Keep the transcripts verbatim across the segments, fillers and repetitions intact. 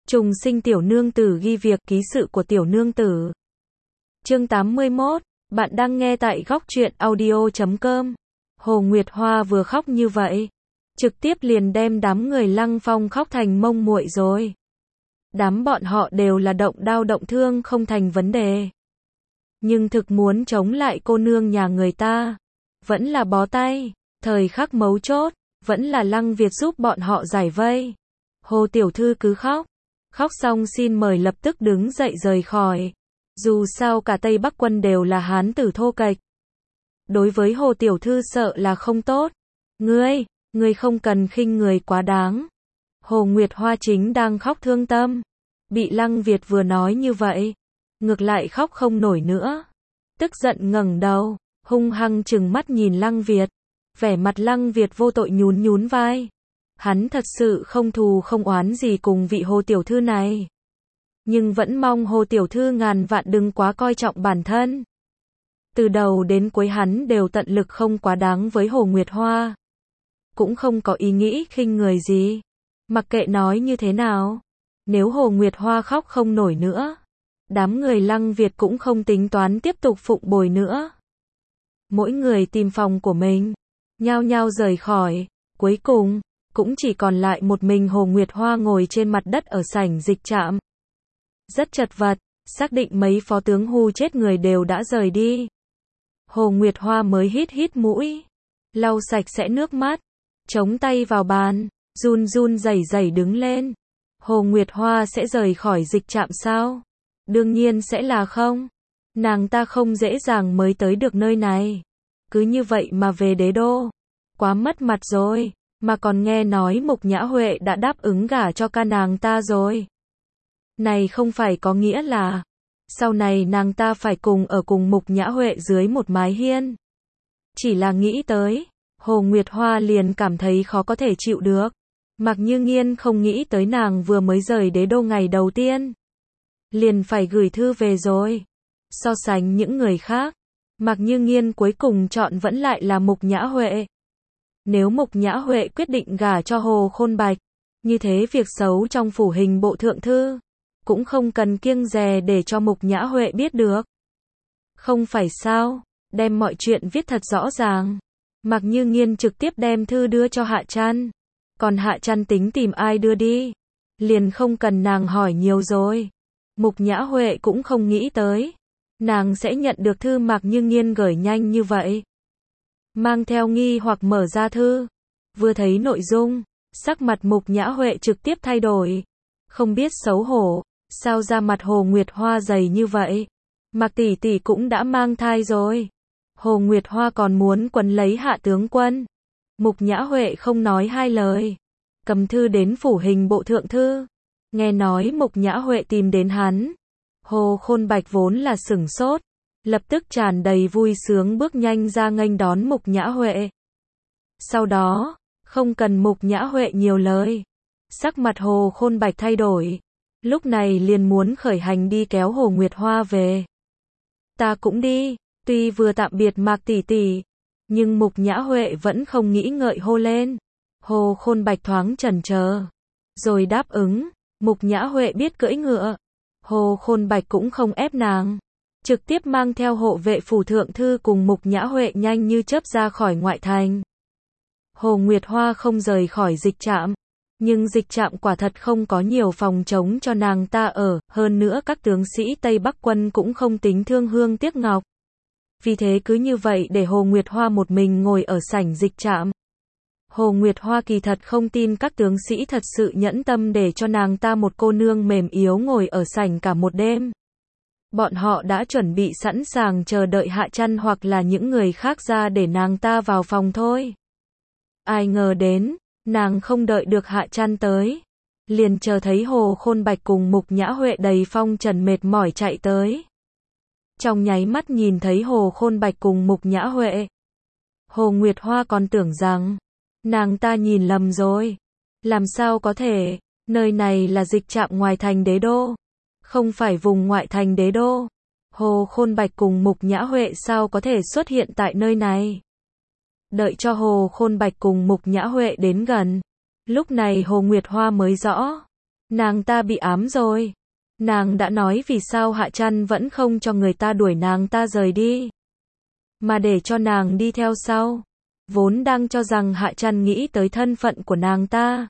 Trùng sinh tiểu nương tử ghi việc ký sự của tiểu nương tử. Chương tám mươi mốt, bạn đang nghe tại góc truyện audio chấm com. Hồ Nguyệt Hoa vừa khóc như vậy, trực tiếp liền đem đám người Lăng Phong khóc thành mông muội rồi. Đám bọn họ đều là động đao động thương không thành vấn đề. Nhưng thực muốn chống lại cô nương nhà người ta, vẫn là bó tay, thời khắc mấu chốt, vẫn là Lăng Việt giúp bọn họ giải vây. Hồ tiểu thư cứ khóc, khóc xong xin mời lập tức đứng dậy rời khỏi. Dù sao cả Tây Bắc quân đều là hán tử thô kệch. Đối với Hồ tiểu thư sợ là không tốt. Ngươi, ngươi không cần khinh người quá đáng. Hồ Nguyệt Hoa chính đang khóc thương tâm. Bị Lăng Việt vừa nói như vậy, ngược lại khóc không nổi nữa. Tức giận ngẩng đầu, hung hăng trừng mắt nhìn Lăng Việt. Vẻ mặt Lăng Việt vô tội nhún nhún vai. Hắn thật sự không thù không oán gì cùng vị Hồ tiểu thư này. Nhưng vẫn mong Hồ tiểu thư ngàn vạn đừng quá coi trọng bản thân. Từ đầu đến cuối hắn đều tận lực không quá đáng với Hồ Nguyệt Hoa. Cũng không có ý nghĩ khinh người gì. Mặc kệ nói như thế nào, nếu Hồ Nguyệt Hoa khóc không nổi nữa, đám người Lăng Việt cũng không tính toán tiếp tục phụng bồi nữa. Mỗi người tìm phòng của mình, nhao nhao rời khỏi, cuối cùng, cũng chỉ còn lại một mình Hồ Nguyệt Hoa ngồi trên mặt đất ở sảnh dịch trạm. Rất chật vật, xác định mấy phó tướng hù chết người đều đã rời đi. Hồ Nguyệt Hoa mới hít hít mũi, lau sạch sẽ nước mắt, chống tay vào bàn, run run rẩy rẩy đứng lên. Hồ Nguyệt Hoa sẽ rời khỏi dịch trạm sao? Đương nhiên sẽ là không. Nàng ta không dễ dàng mới tới được nơi này. Cứ như vậy mà về đế đô. Quá mất mặt rồi. Mà còn nghe nói Mục Nhã Huệ đã đáp ứng gả cho ca nàng ta rồi. Này không phải có nghĩa là sau này nàng ta phải cùng ở cùng Mục Nhã Huệ dưới một mái hiên. Chỉ là nghĩ tới, Hồ Nguyệt Hoa liền cảm thấy khó có thể chịu được. Mạc Như Nghiên không nghĩ tới nàng vừa mới rời đế đô ngày đầu tiên, liền phải gửi thư về rồi. So sánh những người khác, Mạc Như Nghiên cuối cùng chọn vẫn lại là Mục Nhã Huệ. Nếu Mục Nhã Huệ quyết định gả cho Hồ Khôn Bạch, như thế việc xấu trong phủ hình bộ thượng thư, cũng không cần kiêng dè để cho Mục Nhã Huệ biết được. Không phải sao, đem mọi chuyện viết thật rõ ràng. Mạc Như Nghiên trực tiếp đem thư đưa cho Hạ Trăn. Còn Hạ Trăn tính tìm ai đưa đi, liền không cần nàng hỏi nhiều rồi. Mục Nhã Huệ cũng không nghĩ tới, nàng sẽ nhận được thư Mạc Như Nghiên gửi nhanh như vậy. Mang theo nghi hoặc mở ra thư, vừa thấy nội dung, sắc mặt Mục Nhã Huệ trực tiếp thay đổi. Không biết xấu hổ, sao da mặt Hồ Nguyệt Hoa dày như vậy? Mạc tỷ tỷ cũng đã mang thai rồi. Hồ Nguyệt Hoa còn muốn quấn lấy Hạ tướng quân. Mục Nhã Huệ không nói hai lời, cầm thư đến phủ hình bộ thượng thư. Nghe nói Mục Nhã Huệ tìm đến hắn, Hồ Khôn Bạch vốn là sửng sốt, lập tức tràn đầy vui sướng bước nhanh ra nghênh đón Mục Nhã Huệ. Sau đó, không cần Mục Nhã Huệ nhiều lời, sắc mặt Hồ Khôn Bạch thay đổi, lúc này liền muốn khởi hành đi kéo Hồ Nguyệt Hoa về. Ta cũng đi, tuy vừa tạm biệt Mạc tỷ tỷ, nhưng Mục Nhã Huệ vẫn không nghĩ ngợi hô lên. Hồ Khôn Bạch thoáng chần chờ, rồi đáp ứng. Mục Nhã Huệ biết cưỡi ngựa, Hồ Khôn Bạch cũng không ép nàng, trực tiếp mang theo hộ vệ phủ thượng thư cùng Mục Nhã Huệ nhanh như chớp ra khỏi ngoại thành. Hồ Nguyệt Hoa không rời khỏi dịch trạm, nhưng dịch trạm quả thật không có nhiều phòng trống cho nàng ta ở, hơn nữa các tướng sĩ Tây Bắc quân cũng không tính thương hương tiếc ngọc. Vì thế cứ như vậy để Hồ Nguyệt Hoa một mình ngồi ở sảnh dịch trạm. Hồ Nguyệt Hoa kỳ thật không tin các tướng sĩ thật sự nhẫn tâm để cho nàng ta một cô nương mềm yếu ngồi ở sảnh cả một đêm. Bọn họ đã chuẩn bị sẵn sàng chờ đợi Hạ Trăn hoặc là những người khác ra để nàng ta vào phòng thôi. Ai ngờ đến, nàng không đợi được Hạ Trăn tới, liền chờ thấy Hồ Khôn Bạch cùng Mục Nhã Huệ đầy phong trần mệt mỏi chạy tới. Trong nháy mắt nhìn thấy Hồ Khôn Bạch cùng Mục Nhã Huệ, Hồ Nguyệt Hoa còn tưởng rằng nàng ta nhìn lầm rồi. Làm sao có thể, nơi này là dịch trạm ngoài thành đế đô, không phải vùng ngoại thành đế đô. Hồ Khôn Bạch cùng Mục Nhã Huệ sao có thể xuất hiện tại nơi này? Đợi cho Hồ Khôn Bạch cùng Mục Nhã Huệ đến gần, lúc này Hồ Nguyệt Hoa mới rõ. Nàng ta bị ám rồi. Nàng đã nói vì sao Hạ Trăn vẫn không cho người ta đuổi nàng ta rời đi, mà để cho nàng đi theo sau. Vốn đang cho rằng Hạ Trăn nghĩ tới thân phận của nàng ta,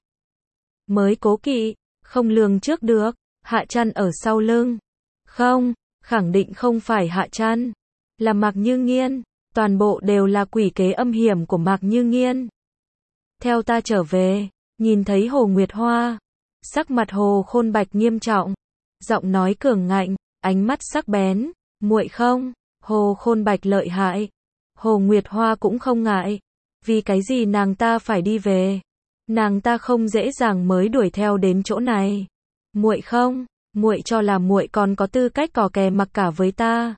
mới cố kỵ, không lường trước được, Hạ Trăn ở sau lưng. Không, khẳng định không phải Hạ Trăn, là Mạc Như Nghiên, toàn bộ đều là quỷ kế âm hiểm của Mạc Như Nghiên. Theo ta trở về, nhìn thấy Hồ Nguyệt Hoa, sắc mặt Hồ Khôn Bạch nghiêm trọng, giọng nói cường ngạnh, ánh mắt sắc bén, muội không, Hồ Khôn Bạch lợi hại. Hồ Nguyệt Hoa cũng không ngại, vì cái gì nàng ta phải đi về? Nàng ta không dễ dàng mới đuổi theo đến chỗ này. Muội không, muội cho là muội còn có tư cách cò kè mặc cả với ta.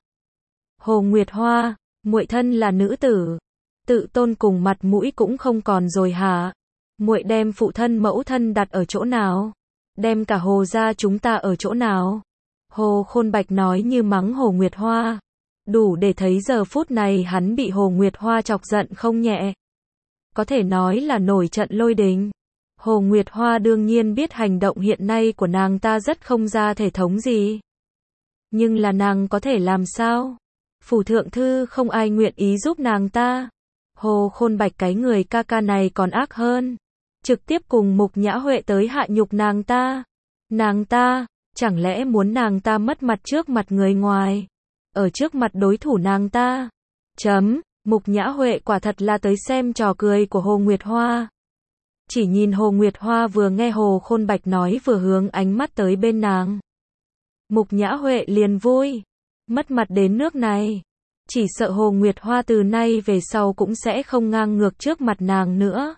Hồ Nguyệt Hoa, muội thân là nữ tử, tự tôn cùng mặt mũi cũng không còn rồi hả? Muội đem phụ thân mẫu thân đặt ở chỗ nào? Đem cả Hồ gia chúng ta ở chỗ nào? Hồ Khôn Bạch nói như mắng Hồ Nguyệt Hoa, đủ để thấy giờ phút này hắn bị Hồ Nguyệt Hoa chọc giận không nhẹ. Có thể nói là nổi trận lôi đình. Hồ Nguyệt Hoa đương nhiên biết hành động hiện nay của nàng ta rất không ra thể thống gì. Nhưng là nàng có thể làm sao? Phủ thượng thư không ai nguyện ý giúp nàng ta. Hồ Khôn Bạch cái người ca ca này còn ác hơn, trực tiếp cùng Mục Nhã Huệ tới hạ nhục nàng ta. Nàng ta, chẳng lẽ muốn nàng ta mất mặt trước mặt người ngoài, ở trước mặt đối thủ nàng ta? Chấm, Mục Nhã Huệ quả thật là tới xem trò cười của Hồ Nguyệt Hoa. Chỉ nhìn Hồ Nguyệt Hoa vừa nghe Hồ Khôn Bạch nói vừa hướng ánh mắt tới bên nàng. Mục Nhã Huệ liền vui, mất mặt đến nước này. Chỉ sợ Hồ Nguyệt Hoa từ nay về sau cũng sẽ không ngang ngược trước mặt nàng nữa.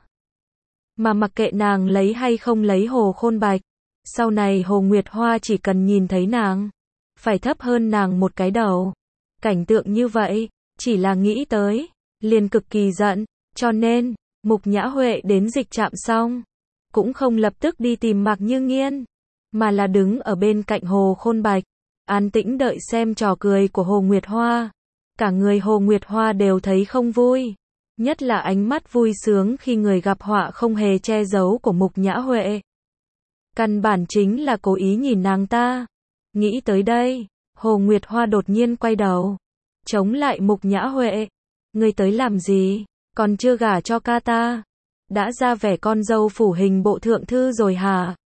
Mà mặc kệ nàng lấy hay không lấy Hồ Khôn Bạch, sau này Hồ Nguyệt Hoa chỉ cần nhìn thấy nàng, phải thấp hơn nàng một cái đầu. Cảnh tượng như vậy, chỉ là nghĩ tới, liền cực kỳ giận, cho nên, Mục Nhã Huệ đến dịch trạm xong, cũng không lập tức đi tìm Mạc Như Nghiên, mà là đứng ở bên cạnh Hồ Khôn Bạch, an tĩnh đợi xem trò cười của Hồ Nguyệt Hoa. Cả người Hồ Nguyệt Hoa đều thấy không vui, nhất là ánh mắt vui sướng khi người gặp họa không hề che giấu của Mục Nhã Huệ. Căn bản chính là cố ý nhìn nàng ta. Nghĩ tới đây, Hồ Nguyệt Hoa đột nhiên quay đầu, chống lại Mục Nhã Huệ. Ngươi tới làm gì? Còn chưa gả cho ca ta? Đã ra vẻ con dâu phủ hình bộ thượng thư rồi hả?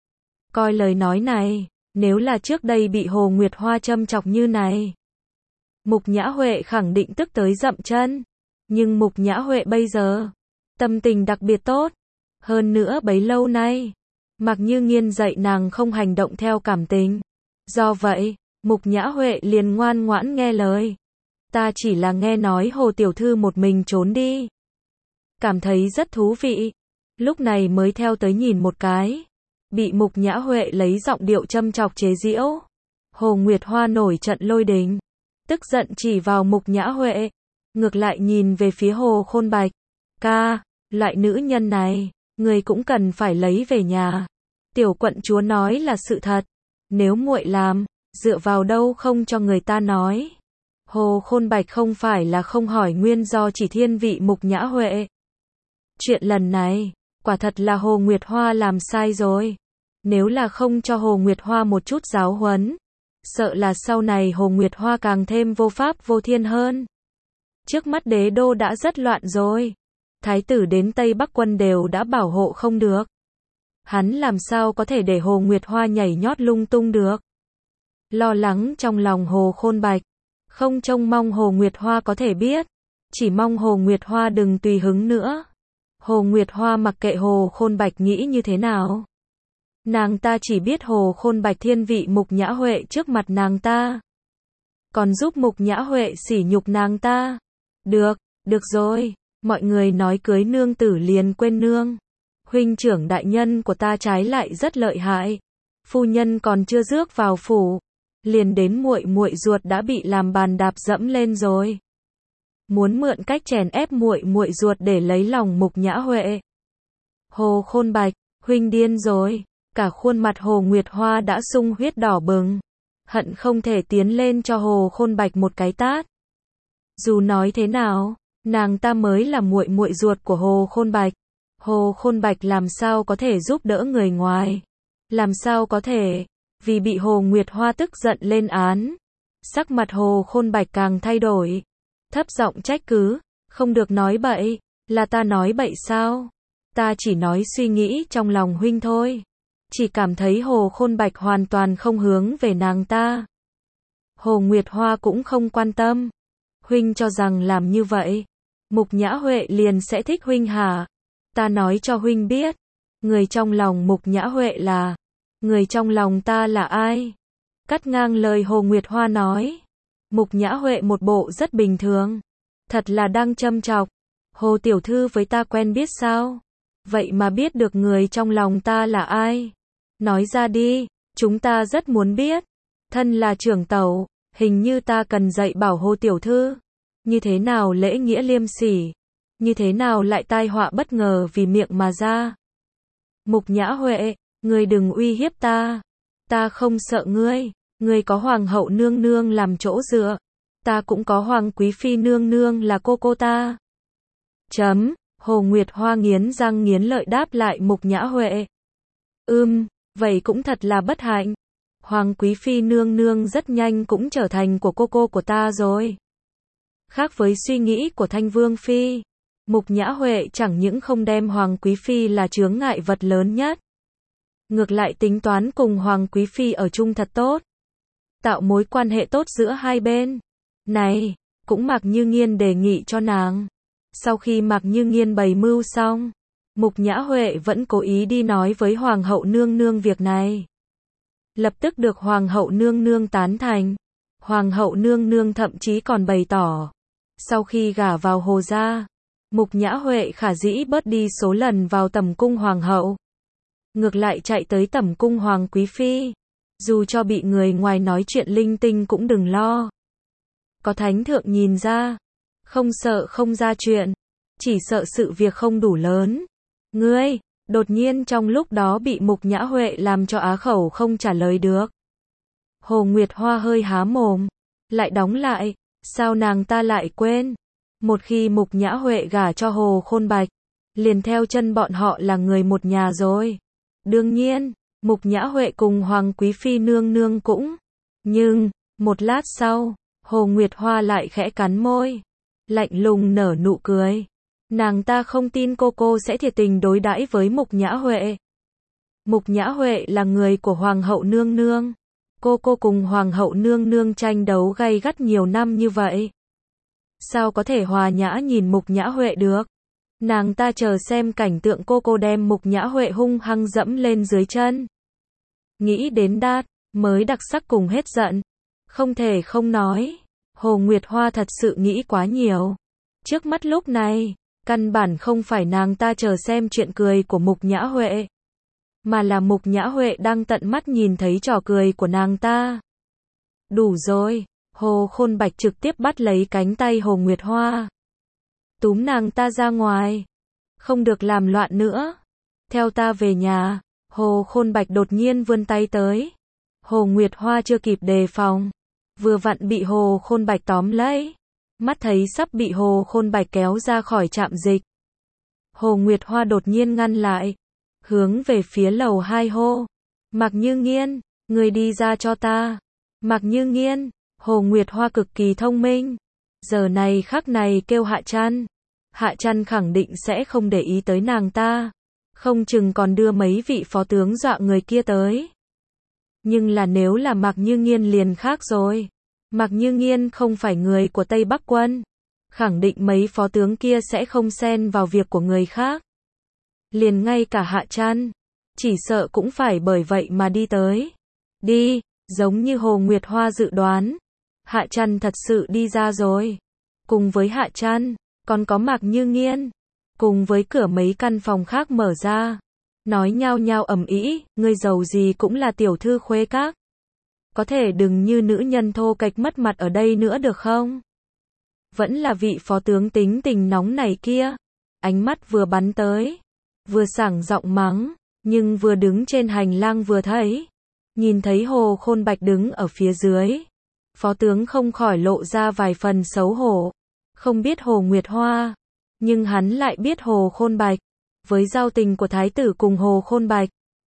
Coi lời nói này, nếu là trước đây bị Hồ Nguyệt Hoa châm chọc như này, Mục Nhã Huệ khẳng định tức tới dậm chân. Nhưng Mục Nhã Huệ bây giờ, tâm tình đặc biệt tốt. Hơn nữa bấy lâu nay, Mạc Như Nghiên dạy nàng không hành động theo cảm tình. Do vậy, Mục Nhã Huệ liền ngoan ngoãn nghe lời. Ta chỉ là nghe nói Hồ tiểu thư một mình trốn đi, cảm thấy rất thú vị, lúc này mới theo tới nhìn một cái. Bị Mục Nhã Huệ lấy giọng điệu châm chọc chế giễu, Hồ Nguyệt Hoa nổi trận lôi đình, tức giận chỉ vào Mục Nhã Huệ, ngược lại nhìn về phía Hồ Khôn Bạch. Ca, loại nữ nhân này, người cũng cần phải lấy về nhà. Tiểu quận chúa nói là sự thật, nếu muội làm, dựa vào đâu không cho người ta nói. Hồ Khôn Bạch không phải là không hỏi nguyên do, chỉ thiên vị Mục Nhã Huệ. Chuyện lần này, quả thật là Hồ Nguyệt Hoa làm sai rồi. Nếu là không cho Hồ Nguyệt Hoa một chút giáo huấn, sợ là sau này Hồ Nguyệt Hoa càng thêm vô pháp vô thiên hơn. Trước mắt đế đô đã rất loạn rồi. Thái tử đến Tây Bắc quân đều đã bảo hộ không được. Hắn làm sao có thể để Hồ Nguyệt Hoa nhảy nhót lung tung được. Lo lắng trong lòng Hồ Khôn Bạch, không trông mong Hồ Nguyệt Hoa có thể biết, chỉ mong Hồ Nguyệt Hoa đừng tùy hứng nữa. Hồ Nguyệt Hoa mặc kệ Hồ Khôn Bạch nghĩ như thế nào. Nàng ta chỉ biết Hồ Khôn Bạch thiên vị Mục Nhã Huệ trước mặt nàng ta, còn giúp Mục Nhã Huệ sỉ nhục nàng ta. Được, được rồi, mọi người nói cưới nương tử liền quên nương. Huynh trưởng đại nhân của ta trái lại rất lợi hại. Phu nhân còn chưa rước vào phủ, liền đến muội muội ruột đã bị làm bàn đạp dẫm lên rồi. Muốn mượn cách chèn ép muội muội ruột để lấy lòng Mục Nhã Huệ. Hồ Khôn Bạch, huynh điên rồi. Cả khuôn mặt Hồ Nguyệt Hoa đã sung huyết đỏ bừng, hận không thể tiến lên cho Hồ Khôn Bạch một cái tát. Dù nói thế nào, nàng ta mới là muội muội ruột của Hồ Khôn Bạch. Hồ Khôn Bạch làm sao có thể giúp đỡ người ngoài, Làm sao có thể? Vì bị Hồ Nguyệt Hoa tức giận lên án. Sắc mặt Hồ Khôn Bạch càng thay đổi. Thấp giọng trách cứ, không được nói bậy, là ta nói bậy sao? Ta chỉ nói suy nghĩ trong lòng huynh thôi. Chỉ cảm thấy Hồ Khôn Bạch hoàn toàn không hướng về nàng ta. Hồ Nguyệt Hoa cũng không quan tâm. Huynh cho rằng làm như vậy, Mục Nhã Huệ liền sẽ thích huynh hả? Ta nói cho huynh biết, người trong lòng Mục Nhã Huệ là, người trong lòng ta là ai? Cắt ngang lời Hồ Nguyệt Hoa nói. Mục Nhã Huệ một bộ rất bình thường. Thật là đang châm chọc. Hồ tiểu thư với ta quen biết sao? Vậy mà biết được người trong lòng ta là ai? Nói ra đi, chúng ta rất muốn biết. Thân là trưởng tẩu, hình như ta cần dạy bảo Hồ tiểu thư. Như thế nào lễ nghĩa liêm sỉ? Như thế nào lại tai họa bất ngờ vì miệng mà ra? Mục Nhã Huệ, ngươi đừng uy hiếp ta. Ta không sợ ngươi. Ngươi có hoàng hậu nương nương làm chỗ dựa. Ta cũng có hoàng quý phi nương nương là cô cô ta. Chấm, Hồ Nguyệt Hoa nghiến răng nghiến lợi đáp lại Mục Nhã Huệ. Ưm, vậy cũng thật là bất hạnh. Hoàng quý phi nương nương rất nhanh cũng trở thành của cô cô của ta rồi. Khác với suy nghĩ của Thanh Vương phi, Mục Nhã Huệ chẳng những không đem Hoàng quý phi là chướng ngại vật lớn nhất. Ngược lại tính toán cùng Hoàng quý phi ở chung thật tốt. Tạo mối quan hệ tốt giữa hai bên. Này, cũng Mạc Như Nghiên đề nghị cho nàng. Sau khi Mạc Như Nghiên bày mưu xong, Mục Nhã Huệ vẫn cố ý đi nói với Hoàng hậu nương nương việc này. Lập tức được Hoàng hậu nương nương tán thành. Hoàng hậu nương nương thậm chí còn bày tỏ, sau khi gả vào Hồ gia, Mục Nhã Huệ khả dĩ bớt đi số lần vào tẩm cung Hoàng hậu. Ngược lại chạy tới tẩm cung Hoàng quý phi. Dù cho bị người ngoài nói chuyện linh tinh cũng đừng lo. Có thánh thượng nhìn ra. Không sợ không ra chuyện. Chỉ sợ sự việc không đủ lớn. Ngươi, đột nhiên trong lúc đó bị Mục Nhã Huệ làm cho á khẩu không trả lời được. Hồ Nguyệt Hoa hơi há mồm. Lại đóng lại. Sao nàng ta lại quên? Một khi Mục Nhã Huệ gả cho Hồ Khôn Bạch, liền theo chân bọn họ là người một nhà rồi. Đương nhiên, Mục Nhã Huệ cùng Hoàng quý phi nương nương cũng. Nhưng, một lát sau, Hồ Nguyệt Hoa lại khẽ cắn môi, lạnh lùng nở nụ cười. Nàng ta không tin cô cô sẽ thiệt tình đối đãi với Mục Nhã Huệ. Mục Nhã Huệ là người của Hoàng hậu nương nương. Cô cô cùng Hoàng hậu nương nương tranh đấu gay gắt nhiều năm như vậy. Sao có thể hòa nhã nhìn Mục Nhã Huệ được? Nàng ta chờ xem cảnh tượng cô cô đem Mục Nhã Huệ hung hăng dẫm lên dưới chân. Nghĩ đến đát, mới đặc sắc cùng hết giận. Không thể không nói, Hồ Nguyệt Hoa thật sự nghĩ quá nhiều. Trước mắt lúc này, căn bản không phải nàng ta chờ xem chuyện cười của Mục Nhã Huệ, mà là Mục Nhã Huệ đang tận mắt nhìn thấy trò cười của nàng ta. Đủ rồi, Hồ Khôn Bạch trực tiếp bắt lấy cánh tay Hồ Nguyệt Hoa. Túm nàng ta ra ngoài. Không được làm loạn nữa. Theo ta về nhà. Hồ Khôn Bạch đột nhiên vươn tay tới. Hồ Nguyệt Hoa chưa kịp đề phòng. Vừa vặn bị Hồ Khôn Bạch tóm lấy. Mắt thấy sắp bị Hồ Khôn Bạch kéo ra khỏi trạm dịch. Hồ Nguyệt Hoa đột nhiên ngăn lại. Hướng về phía lầu hai hô. Mạc Như Nghiên, người đi ra cho ta. Mạc Như Nghiên, Hồ Nguyệt Hoa cực kỳ thông minh. Giờ này khắc này kêu Hạ Trăn. Hạ Trăn khẳng định sẽ không để ý tới nàng ta. Không chừng còn đưa mấy vị phó tướng dọa người kia tới. Nhưng là nếu là Mạc Như Nghiên liền khác rồi. Mạc Như Nghiên không phải người của Tây Bắc quân. Khẳng định mấy phó tướng kia sẽ không xen vào việc của người khác. Liền ngay cả Hạ Trăn, chỉ sợ cũng phải bởi vậy mà đi tới. Đi, giống như Hồ Nguyệt Hoa dự đoán. Hạ Trăn thật sự đi ra rồi. Cùng với Hạ Trăn, còn có Mạc Như Nghiên. Cùng với cửa mấy căn phòng khác mở ra. Nói nhao nhao ầm ĩ, ngươi giàu gì cũng là tiểu thư khuê các. Có thể đừng như nữ nhân thô kệch mất mặt ở đây nữa được không? Vẫn là vị phó tướng tính tình nóng này kia. Ánh mắt vừa bắn tới. Vừa sảng giọng mắng. Nhưng vừa đứng trên hành lang vừa thấy. Nhìn thấy Hồ Khôn Bạch đứng ở phía dưới. Phó tướng không khỏi lộ ra vài phần xấu hổ. Không biết Hồ Nguyệt Hoa. Nhưng hắn lại biết Hồ Khôn Bạch. Với giao tình của thái tử cùng Hồ Khôn Bạch.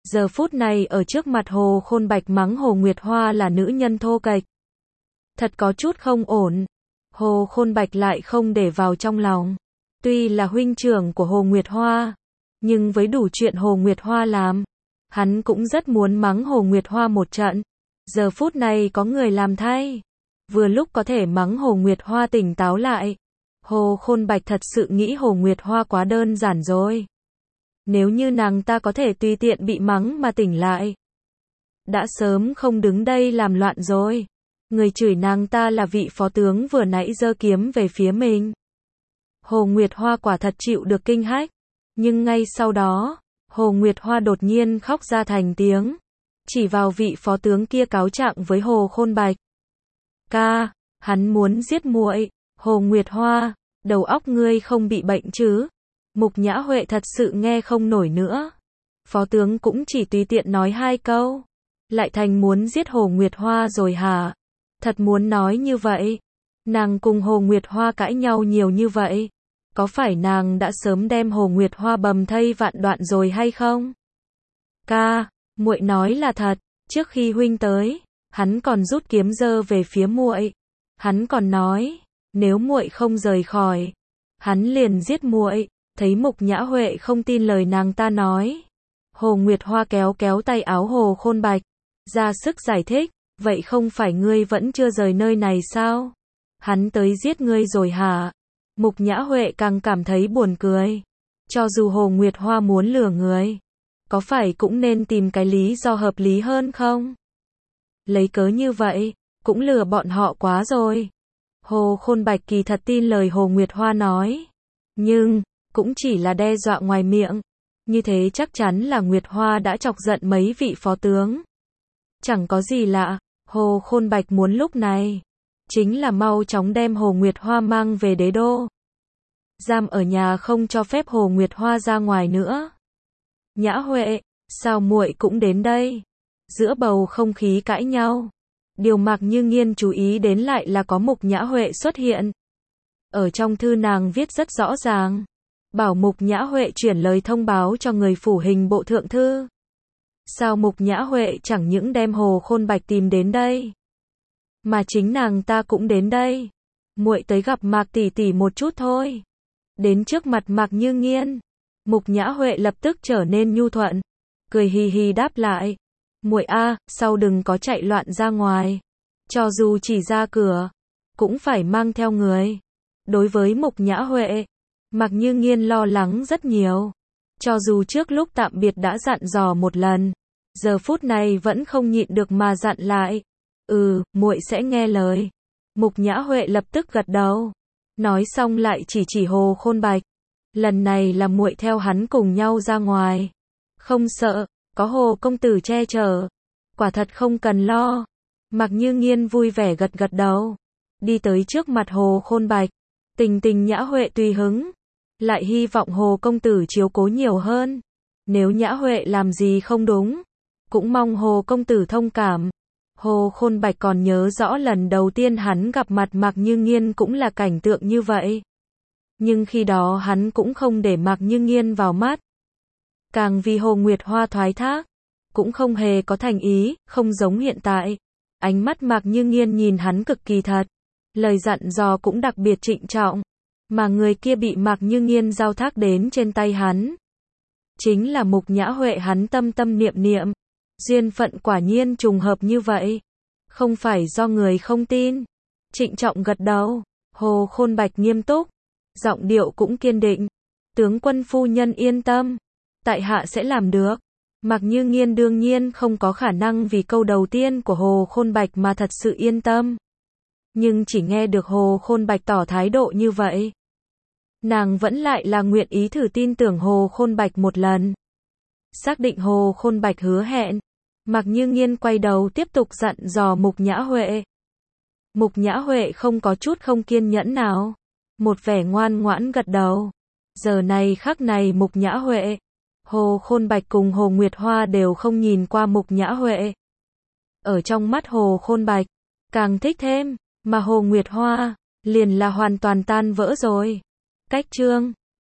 Giờ phút này ở trước mặt Hồ Khôn Bạch mắng Hồ Nguyệt Hoa là nữ nhân thô kệch. Thật có chút không ổn. Hồ Khôn Bạch lại không để vào trong lòng. Tuy là huynh trưởng của Hồ Nguyệt Hoa, nhưng với đủ chuyện Hồ Nguyệt Hoa làm, hắn cũng rất muốn mắng Hồ Nguyệt Hoa một trận. Giờ phút này có người làm thay, vừa lúc có thể mắng Hồ Nguyệt Hoa tỉnh táo lại. Hồ Khôn Bạch thật sự nghĩ Hồ Nguyệt Hoa quá đơn giản rồi. Nếu như nàng ta có thể tùy tiện bị mắng mà tỉnh lại, đã sớm không đứng đây làm loạn rồi. Người chửi nàng ta là vị phó tướng vừa nãy giơ kiếm về phía mình. Hồ Nguyệt Hoa quả thật chịu được kinh hách. Nhưng ngay sau đó, Hồ Nguyệt Hoa đột nhiên khóc ra thành tiếng, chỉ vào vị phó tướng kia cáo trạng với Hồ Khôn Bạch. Ca, hắn muốn giết muội. Hồ Nguyệt Hoa, đầu óc ngươi không bị bệnh chứ? Mục Nhã Huệ thật sự nghe không nổi nữa. Phó tướng cũng chỉ tùy tiện nói hai câu, lại thành muốn giết Hồ Nguyệt Hoa rồi hả? Thật muốn nói như vậy. Nàng cùng Hồ Nguyệt Hoa cãi nhau nhiều như vậy, có phải nàng đã sớm đem Hồ Nguyệt Hoa bầm thây vạn đoạn rồi hay không? Ca, muội nói là thật, trước khi huynh tới, hắn còn rút kiếm giơ về phía muội. Hắn còn nói, nếu muội không rời khỏi, hắn liền giết muội. Thấy Mục Nhã Huệ không tin lời nàng ta nói, Hồ Nguyệt Hoa kéo kéo tay áo Hồ Khôn Bạch, ra sức giải thích, vậy không phải ngươi vẫn chưa rời nơi này sao? Hắn tới giết ngươi rồi hả? Mục Nhã Huệ càng cảm thấy buồn cười. Cho dù Hồ Nguyệt Hoa muốn lừa người, có phải cũng nên tìm cái lý do hợp lý hơn không? Lấy cớ như vậy, cũng lừa bọn họ quá rồi. Hồ Khôn Bạch kỳ thật tin lời Hồ Nguyệt Hoa nói, nhưng cũng chỉ là đe dọa ngoài miệng. Như thế chắc chắn là Nguyệt Hoa đã chọc giận mấy vị phó tướng. Chẳng có gì lạ, Hồ Khôn Bạch muốn lúc này chính là mau chóng đem Hồ Nguyệt Hoa mang về đế đô, giam ở nhà không cho phép Hồ Nguyệt Hoa ra ngoài nữa. Nhã Huệ, sao muội cũng đến đây? Giữa bầu không khí cãi nhau, điều Mạc Như Nghiên chú ý đến lại là có Mục Nhã Huệ xuất hiện. Ở trong thư nàng viết rất rõ ràng, bảo Mục Nhã Huệ chuyển lời thông báo cho người phủ hình bộ thượng thư. Sao Mục Nhã Huệ chẳng những đem Hồ Khôn Bạch tìm đến đây, mà chính nàng ta cũng đến đây. Muội tới gặp Mạc tỷ tỷ một chút thôi. Đến trước mặt Mạc Như Nghiên, Mục Nhã Huệ lập tức trở nên nhu thuận, cười hì hì đáp lại, muội a, sau đừng có chạy loạn ra ngoài, cho dù chỉ ra cửa, cũng phải mang theo người. Đối với Mục Nhã Huệ, Mạc Như Nghiên lo lắng rất nhiều. Cho dù trước lúc tạm biệt đã dặn dò một lần, giờ phút này vẫn không nhịn được mà dặn lại. Ừ, muội sẽ nghe lời. Mục Nhã Huệ lập tức gật đầu. Nói xong lại chỉ chỉ Hồ Khôn Bạch. Lần này là muội theo hắn cùng nhau ra ngoài. Không sợ, có Hồ công tử che chở. Quả thật không cần lo. Mạc Như Nghiên vui vẻ gật gật đầu. Đi tới trước mặt Hồ Khôn Bạch. Tình tình Nhã Huệ tùy hứng, lại hy vọng Hồ công tử chiếu cố nhiều hơn. Nếu Nhã Huệ làm gì không đúng, cũng mong Hồ công tử thông cảm. Hồ Khôn Bạch còn nhớ rõ lần đầu tiên hắn gặp mặt Mạc Như Nghiên cũng là cảnh tượng như vậy. Nhưng khi đó hắn cũng không để Mạc Như Nghiên vào mắt. Càng vì Hồ Nguyệt Hoa thoái thác, cũng không hề có thành ý, không giống hiện tại. Ánh mắt Mạc Như Nghiên nhìn hắn cực kỳ thật. Lời dặn dò cũng đặc biệt trịnh trọng. Mà người kia bị Mạc Như Nghiên giao thác đến trên tay hắn, chính là Mục Nhã Huệ. Hắn tâm tâm niệm niệm. Duyên phận quả nhiên trùng hợp như vậy. Không phải do người không tin. Trịnh trọng gật đầu. Hồ Khôn Bạch nghiêm túc, giọng điệu cũng kiên định. Tướng quân phu nhân yên tâm, tại hạ sẽ làm được. Mạc Như Nghiên đương nhiên không có khả năng vì câu đầu tiên của Hồ Khôn Bạch mà thật sự yên tâm. Nhưng chỉ nghe được Hồ Khôn Bạch tỏ thái độ như vậy, nàng vẫn lại là nguyện ý thử tin tưởng Hồ Khôn Bạch một lần. Xác định Hồ Khôn Bạch hứa hẹn, Mạc Như Nghiên quay đầu tiếp tục dặn dò Mục Nhã Huệ. Mục Nhã Huệ không có chút không kiên nhẫn nào, một vẻ ngoan ngoãn gật đầu. Giờ này khắc này Mục Nhã Huệ, Hồ Khôn Bạch cùng Hồ Nguyệt Hoa đều không nhìn qua Mục Nhã Huệ. Ở trong mắt Hồ Khôn Bạch, càng thích thêm, mà Hồ Nguyệt Hoa liền là hoàn toàn tan vỡ rồi. Cách chương